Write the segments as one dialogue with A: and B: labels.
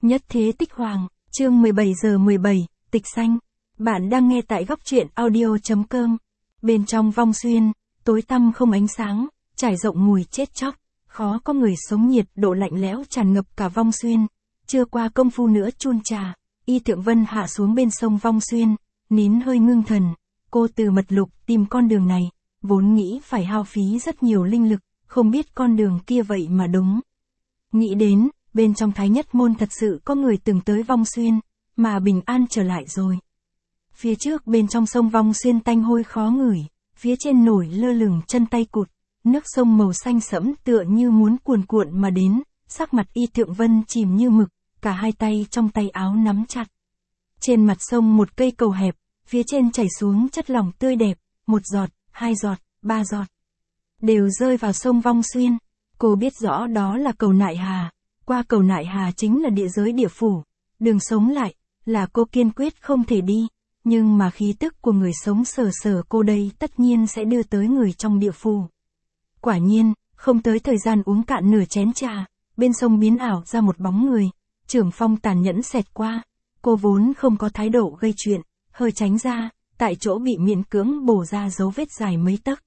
A: Nhất thế tích hoàng, chương 17 giờ 17, tịch xanh. Bạn đang nghe tại góc truyện audio.com. Bên trong vong xuyên, tối tăm không ánh sáng, trải rộng mùi chết chóc, khó có người sống, nhiệt độ lạnh lẽo tràn ngập cả vong xuyên. Chưa qua công phu nữa chun trà, Y Thượng Vân hạ xuống bên sông Vong Xuyên, nín hơi ngưng thần. Cô từ mật lục tìm con đường này, vốn nghĩ phải hao phí rất nhiều linh lực, không biết con đường kia vậy mà đúng. Nghĩ đến, bên trong Thái Nhất Môn thật sự có người từng tới Vong Xuyên, mà bình an trở lại rồi. Phía trước bên trong sông Vong Xuyên tanh hôi khó ngửi, phía trên nổi lơ lửng chân tay cụt, nước sông màu xanh sẫm tựa như muốn cuồn cuộn mà đến, sắc mặt Y Thượng Vân chìm như mực, cả hai tay trong tay áo nắm chặt. Trên mặt sông một cây cầu hẹp, phía trên chảy xuống chất lỏng tươi đẹp, một giọt, hai giọt, ba giọt, đều rơi vào sông Vong Xuyên. Cô biết rõ đó là cầu Nại Hà, qua cầu Nại Hà chính là địa giới địa phủ, đường sống lại, là cô kiên quyết không thể đi, nhưng mà khí tức của người sống sờ sờ cô đây tất nhiên sẽ đưa tới người trong địa phủ. Quả nhiên, không tới thời gian uống cạn nửa chén trà, bên sông biến ảo ra một bóng người, trưởng phong tàn nhẫn xẹt qua, cô vốn không có thái độ gây chuyện, hơi tránh ra, tại chỗ bị miễn cưỡng bổ ra dấu vết dài mấy tấc.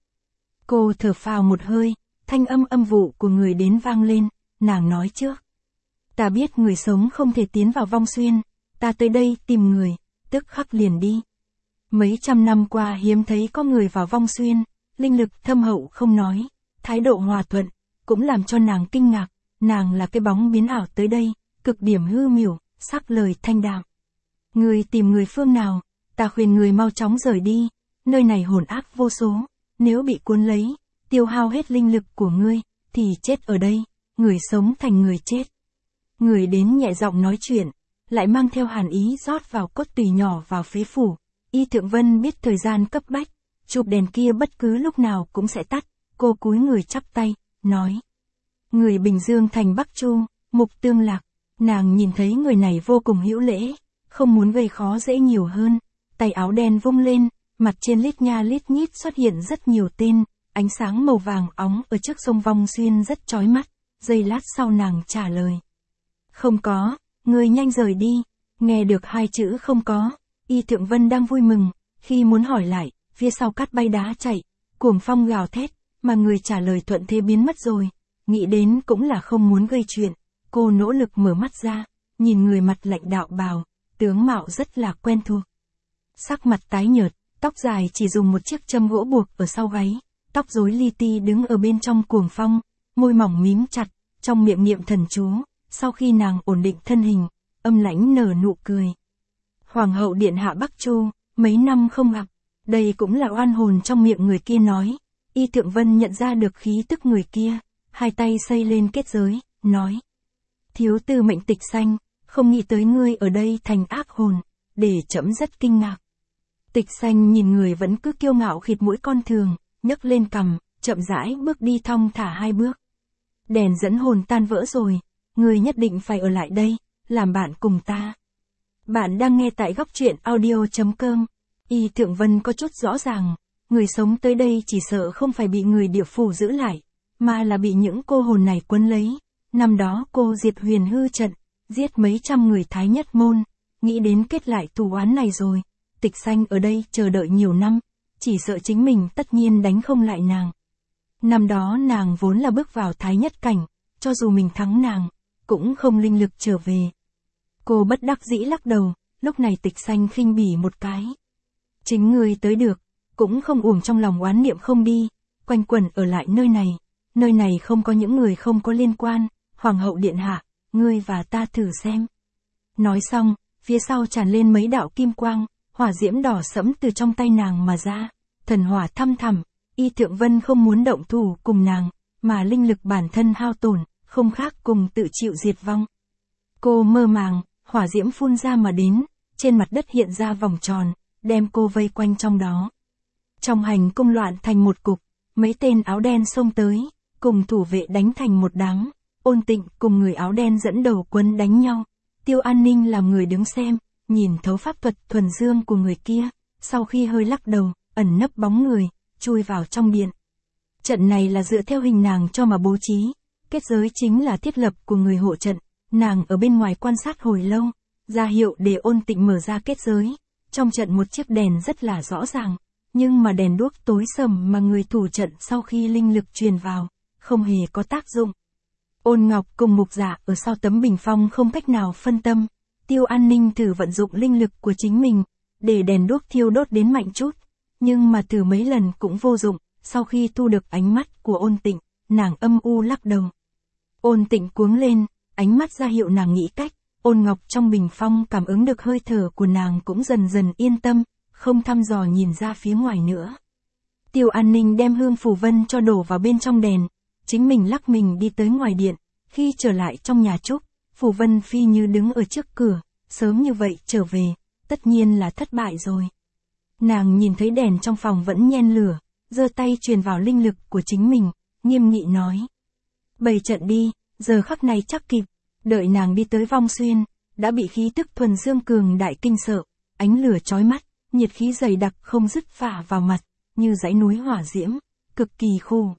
A: Cô thở phào một hơi, thanh âm âm vụ của người đến vang lên, nàng nói trước. Ta biết người sống không thể tiến vào Vong Xuyên, ta tới đây tìm người, tức khắc liền đi. Mấy trăm năm qua hiếm thấy có người vào Vong Xuyên, linh lực thâm hậu không nói, thái độ hòa thuận, cũng làm cho nàng kinh ngạc, nàng là cái bóng biến ảo tới đây, cực điểm hư miểu, sắc lời thanh đạm. Người tìm người phương nào, ta khuyên người mau chóng rời đi, nơi này hồn ác vô số, nếu bị cuốn lấy, tiêu hao hết linh lực của ngươi, thì chết ở đây, người sống thành người chết. Người đến nhẹ giọng nói chuyện, lại mang theo hàn ý rót vào cốt tủy nhỏ vào phế phủ. Y Thượng Vân biết thời gian cấp bách, chụp đèn kia bất cứ lúc nào cũng sẽ tắt, cô cúi người chắp tay, nói. Người Bình Dương thành Bắc Chu, Mục Tương Lạc, nàng nhìn thấy người này vô cùng hữu lễ, không muốn gây khó dễ nhiều hơn, tay áo đen vung lên, mặt trên lít nha lít nhít xuất hiện rất nhiều tên, ánh sáng màu vàng óng ở trước sông Vong Xuyên rất chói mắt, giây lát sau nàng trả lời. Không có, người nhanh rời đi, nghe được hai chữ không có, Y Thượng Vân đang vui mừng, khi muốn hỏi lại, phía sau cát bay đá chạy, cuồng phong gào thét, mà người trả lời thuận thế biến mất rồi, nghĩ đến cũng là không muốn gây chuyện, cô nỗ lực mở mắt ra, nhìn người mặt lạnh đạo bào, tướng mạo rất là quen thuộc. Sắc mặt tái nhợt, tóc dài chỉ dùng một chiếc châm gỗ buộc ở sau gáy, tóc rối li ti đứng ở bên trong cuồng phong, môi mỏng mím chặt, trong miệng niệm thần chú, sau khi nàng ổn định thân hình, âm lãnh nở nụ cười. Hoàng hậu điện hạ Bắc Chu, mấy năm không gặp, đây cũng là oan hồn trong miệng người kia nói. Y Thượng Vân nhận ra được khí tức người kia, hai tay xây lên kết giới, nói. Thiếu tư mệnh Tịch Xanh, không nghĩ tới ngươi ở đây thành ác hồn, để trẫm rất kinh ngạc. Tịch Xanh nhìn người vẫn cứ kiêu ngạo khịt mũi con thường, nhấc lên cằm, chậm rãi bước đi thong thả hai bước. Đèn dẫn hồn tan vỡ rồi, ngươi nhất định phải ở lại đây, làm bạn cùng ta. Bạn đang nghe tại góc truyện audio.com. Y Thượng Vân có chút rõ ràng, người sống tới đây chỉ sợ không phải bị người địa phủ giữ lại, mà là bị những cô hồn này quấn lấy. Năm đó cô diệt Huyền Hư trận, giết mấy trăm người Thái Nhất Môn, nghĩ đến kết lại thù oán này rồi. Tịch Xanh ở đây chờ đợi nhiều năm, chỉ sợ chính mình tất nhiên đánh không lại nàng. Năm đó nàng vốn là bước vào Thái Nhất cảnh, cho dù mình thắng nàng, cũng không linh lực trở về. Cô bất đắc dĩ lắc đầu, lúc này Tịch Xanh khinh bỉ một cái. Chính ngươi tới được, cũng không uổng trong lòng oán niệm không đi, quanh quẩn ở lại nơi này không có những người không có liên quan, Hoàng hậu điện hạ, ngươi và ta thử xem. Nói xong, phía sau tràn lên mấy đạo kim quang, hỏa diễm đỏ sẫm từ trong tay nàng mà ra, thần hỏa thăm thẳm, Y Thượng Vân không muốn động thủ cùng nàng, mà linh lực bản thân hao tổn, không khác cùng tự chịu diệt vong. Cô mơ màng, hỏa diễm phun ra mà đến, trên mặt đất hiện ra vòng tròn, đem cô vây quanh trong đó. Trong hành cung loạn thành một cục, mấy tên áo đen xông tới, cùng thủ vệ đánh thành một đám, Ôn Tịnh cùng người áo đen dẫn đầu quân đánh nhau. Tiêu An Ninh làm người đứng xem, nhìn thấu pháp thuật thuần dương của người kia, sau khi hơi lắc đầu, ẩn nấp bóng người, chui vào trong điện. Trận này là dựa theo hình nàng cho mà bố trí, kết giới chính là thiết lập của người hộ trận, nàng ở bên ngoài quan sát hồi lâu, ra hiệu để Ôn Tịnh mở ra kết giới. Trong trận một chiếc đèn rất là rõ ràng, nhưng mà đèn đuốc tối sầm mà người thủ trận sau khi linh lực truyền vào, không hề có tác dụng. Ôn Ngọc cùng Mục Dạ ở sau tấm bình phong không cách nào phân tâm, Tiêu An Ninh thử vận dụng linh lực của chính mình, để đèn đuốc thiêu đốt đến mạnh chút, nhưng mà thử mấy lần cũng vô dụng. Sau khi thu được ánh mắt của Ôn Tịnh, nàng âm u lắc đầu. Ôn Tịnh cuống lên, ánh mắt ra hiệu nàng nghĩ cách. Ôn Ngọc trong bình phong cảm ứng được hơi thở của nàng cũng dần dần yên tâm, không thăm dò nhìn ra phía ngoài nữa. Tiêu An Ninh đem hương phù vân cho đổ vào bên trong đèn, chính mình lắc mình đi tới ngoài điện. Khi trở lại trong nhà Trúc, Phù Vân Phi như đứng ở trước cửa, sớm như vậy trở về, tất nhiên là thất bại rồi. Nàng nhìn thấy đèn trong phòng vẫn nhen lửa, giơ tay truyền vào linh lực của chính mình, nghiêm nghị nói. Bày trận đi, giờ khắc này chắc kịp. Đợi nàng đi tới Vong Xuyên, đã bị khí tức thuần dương cường đại kinh sợ, ánh lửa chói mắt, nhiệt khí dày đặc không dứt phả vào mặt, như dãy núi hỏa diễm, cực kỳ khô.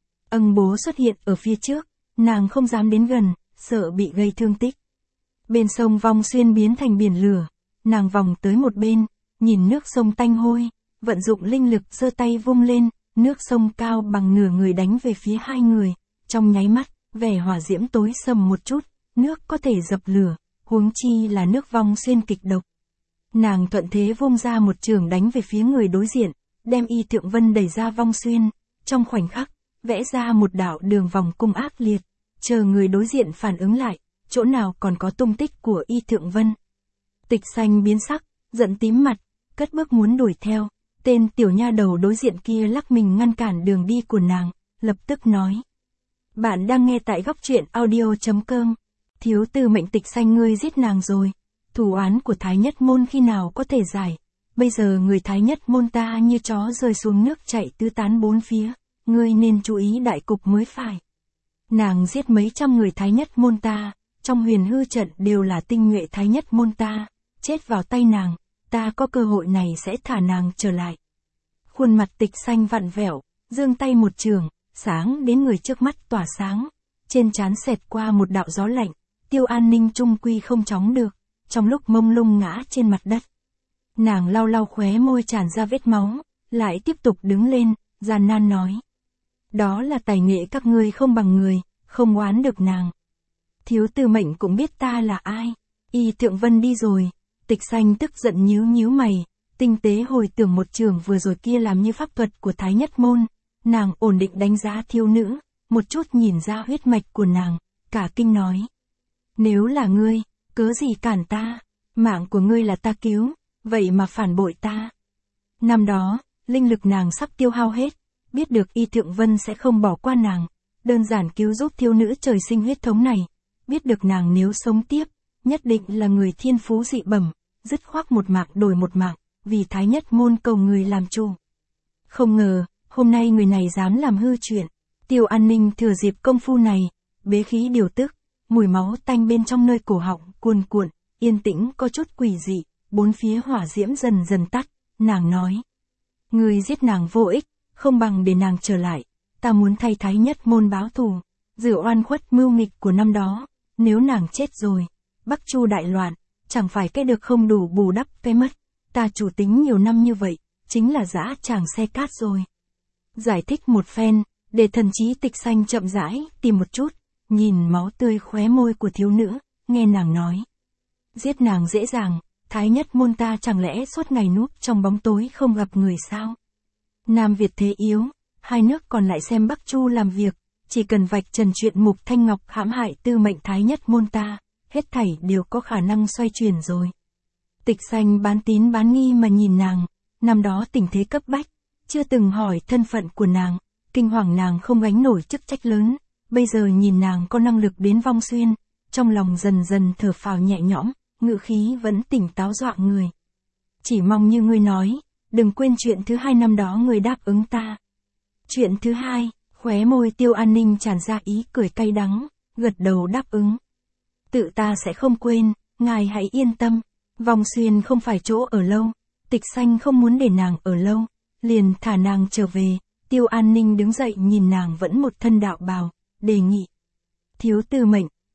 A: Ân Bố xuất hiện ở phía trước, nàng không dám đến gần, sợ bị gây thương tích. Bên sông Vong Xuyên biến thành biển lửa, nàng vòng tới một bên, nhìn nước sông tanh hôi, vận dụng linh lực giơ tay vung lên, nước sông cao bằng nửa người đánh về phía hai người, trong nháy mắt, vẻ hỏa diễm tối sầm một chút, nước có thể dập lửa, huống chi là nước Vong Xuyên kịch độc. Nàng thuận thế vung ra một chưởng đánh về phía người đối diện, đem Y Thượng Vân đẩy ra Vong Xuyên, trong khoảnh khắc, vẽ ra một đạo đường vòng cung ác liệt, chờ người đối diện phản ứng lại, chỗ nào còn có tung tích của Y Thượng Vân. Tịch Xanh biến sắc, giận tím mặt, cất bước muốn đuổi theo, tên tiểu nha đầu đối diện kia lắc mình ngăn cản đường đi của nàng, lập tức nói. Bạn đang nghe tại góc truyện audio.com. Thiếu Tư Mệnh, Tịch Xanh ngươi giết nàng rồi, thù oán của Thái Nhất Môn khi nào có thể giải, bây giờ người Thái Nhất Môn ta như chó rơi xuống nước chạy tứ tán bốn phía, ngươi nên chú ý đại cục mới phải. Nàng giết mấy trăm người Thái Nhất Môn ta, trong huyền hư trận đều là tinh nhuệ Thái Nhất Môn ta, chết vào tay nàng, ta có cơ hội này sẽ thả nàng trở lại. Khuôn mặt Tịch Xanh vặn vẹo, giương tay một chưởng, sáng đến người trước mắt tỏa sáng, trên trán xẹt qua một đạo gió lạnh, Tiêu An Ninh trung quy không chống được, trong lúc mông lung ngã trên mặt đất. Nàng lau lau khóe môi tràn ra vết máu, lại tiếp tục đứng lên, gian nan nói. Đó là tài nghệ các ngươi không bằng người, không oán được nàng. Thiếu Tư Mệnh cũng biết ta là ai. Y Thượng Vân đi rồi, Tịch Xanh tức giận nhíu nhíu mày, tinh tế hồi tưởng một trường vừa rồi kia làm như pháp thuật của Thái Nhất Môn. Nàng ổn định đánh giá thiếu nữ, một chút nhìn ra huyết mạch của nàng, cả kinh nói. Nếu là ngươi, cớ gì cản ta, mạng của ngươi là ta cứu, vậy mà phản bội ta. Năm đó, linh lực nàng sắp tiêu hao hết, biết được Y Thượng Vân sẽ không bỏ qua nàng, đơn giản cứu giúp thiếu nữ trời sinh huyết thống này, biết được nàng nếu sống tiếp, nhất định là người thiên phú dị bẩm, dứt khoát một mạng đổi một mạng, vì Thái Nhất Môn cầu người làm chủ. Không ngờ, hôm nay người này dám làm hư chuyện. Tiêu An Ninh thừa dịp công phu này, bế khí điều tức, mùi máu tanh bên trong nơi cổ họng cuồn cuộn, yên tĩnh có chút quỷ dị, bốn phía hỏa diễm dần dần tắt, nàng nói. Người giết nàng vô ích, không bằng để nàng trở lại, ta muốn thay Thái Nhất Môn báo thù, rửa oan khuất mưu nghịch của năm đó, nếu nàng chết rồi, Bắc Chu đại loạn, chẳng phải cái được không đủ bù đắp cái mất, ta chủ tính nhiều năm như vậy, chính là dã tràng xe cát rồi. Giải thích một phen, để thần trí Tịch Xanh chậm rãi, tìm một chút, nhìn máu tươi khóe môi của thiếu nữ, nghe nàng nói. Giết nàng dễ dàng, Thái Nhất Môn ta chẳng lẽ suốt ngày núp trong bóng tối không gặp người sao? Nam Việt thế yếu, hai nước còn lại xem Bắc Chu làm việc, chỉ cần vạch trần chuyện Mục Thanh Ngọc hãm hại Tư Mệnh Thái Nhất Môn ta, hết thảy đều có khả năng xoay chuyển rồi. Tịch Xanh bán tín bán nghi mà nhìn nàng, năm đó tình thế cấp bách, chưa từng hỏi thân phận của nàng, kinh hoàng nàng không gánh nổi chức trách lớn, bây giờ nhìn nàng có năng lực đến Vong Xuyên, trong lòng dần dần thở phào nhẹ nhõm, ngữ khí vẫn tỉnh táo dọa người. Chỉ mong như ngươi nói, đừng quên chuyện thứ hai năm đó ngươi đáp ứng ta. Chuyện thứ hai, khóe môi Tiêu An Ninh tràn ra ý cười cay đắng, gật đầu đáp ứng. Tự ta sẽ không quên, ngài hãy yên tâm, Vong Xuyên không phải chỗ ở lâu, Tịch Xanh không muốn để nàng ở lâu, liền thả nàng trở về. Tiêu An Ninh đứng dậy nhìn nàng vẫn một thân đạo bào, đề nghị. Thiếu Tư Mệnh,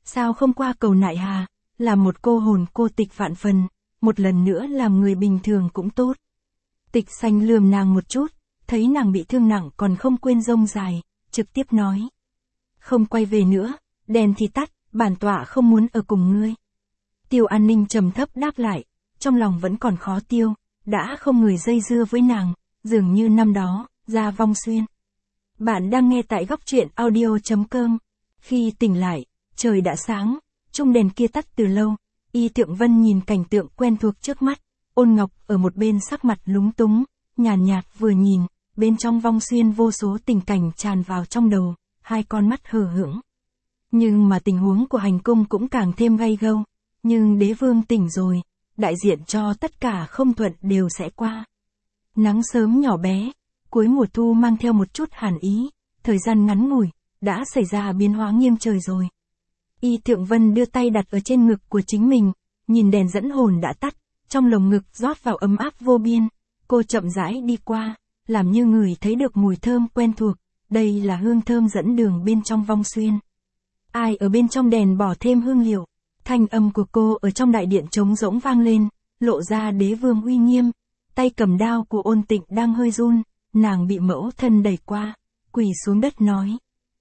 A: sao không qua cầu nại hà, là một cô hồn cô tịch vạn phần, một lần nữa làm người bình thường cũng tốt. Tịch Xanh lườm nàng một chút, thấy nàng bị thương nặng còn không quên rông dài, trực tiếp nói. Không quay về nữa, đèn thì tắt, bản tọa không muốn ở cùng ngươi. Tiêu An Ninh trầm thấp đáp lại, trong lòng vẫn còn khó tiêu, đã không người dây dưa với nàng, dường như năm đó, ra Vong Xuyên. Bạn đang nghe tại góc truyện audio.com. Khi tỉnh lại, trời đã sáng, chung đèn kia tắt từ lâu, Y Thượng Vân nhìn cảnh tượng quen thuộc trước mắt, Ôn Ngọc ở một bên sắc mặt lúng túng, nhàn nhạt vừa nhìn, bên trong Vong Xuyên vô số tình cảnh tràn vào trong đầu, hai con mắt hờ hững. Nhưng mà tình huống của hành cung cũng càng thêm gay gâu, nhưng đế vương tỉnh rồi, đại diện cho tất cả không thuận đều sẽ qua. Nắng sớm nhỏ bé, cuối mùa thu mang theo một chút hàn ý, thời gian ngắn ngủi, đã xảy ra biến hóa nghiêng trời rồi. Y Thượng Vân đưa tay đặt ở trên ngực của chính mình, nhìn đèn dẫn hồn đã tắt, trong lồng ngực rót vào ấm áp vô biên, cô chậm rãi đi qua, làm như người thấy được mùi thơm quen thuộc, đây là hương thơm dẫn đường bên trong Vong Xuyên. Ai ở bên trong đèn bỏ thêm hương liệu, thanh âm của cô ở trong đại điện trống rỗng vang lên, lộ ra đế vương uy nghiêm, tay cầm đao của Ôn Tịnh đang hơi run, nàng bị mẫu thân đẩy qua, quỳ xuống đất nói.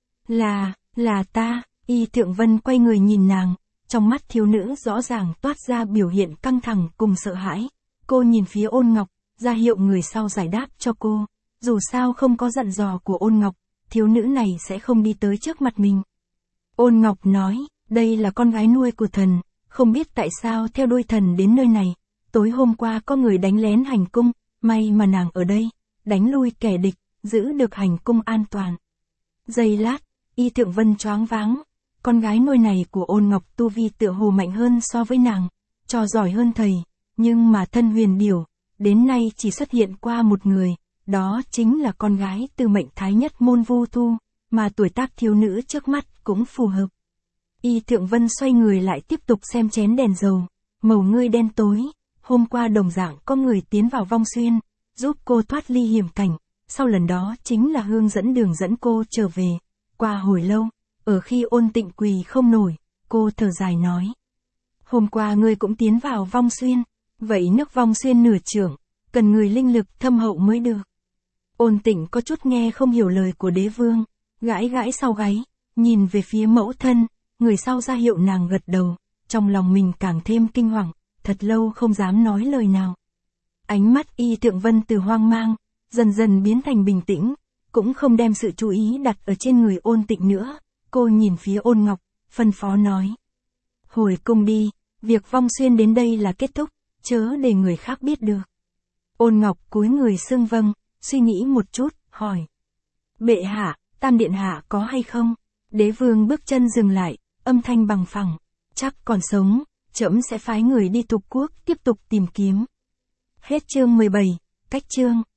A: Là ta. Y Thượng Vân quay người nhìn nàng, trong mắt thiếu nữ rõ ràng toát ra biểu hiện căng thẳng cùng sợ hãi. Cô nhìn phía Ôn Ngọc, ra hiệu người sau giải đáp cho cô. Dù sao không có dặn dò của Ôn Ngọc, thiếu nữ này sẽ không đi tới trước mặt mình. Ôn Ngọc nói, đây là con gái nuôi của thần, không biết tại sao theo đuôi thần đến nơi này. Tối hôm qua có người đánh lén hành cung, may mà nàng ở đây, đánh lui kẻ địch, giữ được hành cung an toàn. Giây lát, Y Thượng Vân choáng váng. Con gái nuôi này của Ôn Ngọc tu vi tựa hồ mạnh hơn so với nàng, trò giỏi hơn thầy, nhưng mà thân huyền điểu, đến nay chỉ xuất hiện qua một người, đó chính là con gái Tư Mệnh Thái Nhất Môn Vu Thu, mà tuổi tác thiếu nữ trước mắt cũng phù hợp. Y Thượng Vân xoay người lại tiếp tục xem chén đèn dầu, màu ngươi đen tối, hôm qua đồng dạng có người tiến vào Vong Xuyên, giúp cô thoát ly hiểm cảnh, sau lần đó chính là hương dẫn đường dẫn cô trở về, qua hồi lâu. Ở khi Ôn Tịnh quỳ không nổi, cô thở dài nói. Hôm qua ngươi cũng tiến vào Vong Xuyên, vậy nước Vong Xuyên nửa trưởng, cần người linh lực thâm hậu mới được. Ôn Tịnh có chút nghe không hiểu lời của đế vương, gãi gãi sau gáy, nhìn về phía mẫu thân, người sau ra hiệu nàng gật đầu, trong lòng mình càng thêm kinh hoàng, thật lâu không dám nói lời nào. Ánh mắt Y Thượng Vân từ hoang mang, dần dần biến thành bình tĩnh, cũng không đem sự chú ý đặt ở trên người Ôn Tịnh nữa. Cô nhìn phía Ôn Ngọc, phân phó nói. Hồi cung đi, việc Vong Xuyên đến đây là kết thúc, chớ để người khác biết được. Ôn Ngọc cúi người xưng vâng, suy nghĩ một chút, hỏi. Bệ hạ, Tam Điện hạ có hay không? Đế vương bước chân dừng lại, âm thanh bằng phẳng. Chắc còn sống, trẫm sẽ phái người đi Thục Quốc tiếp tục tìm kiếm. Hết chương 17, cách chương.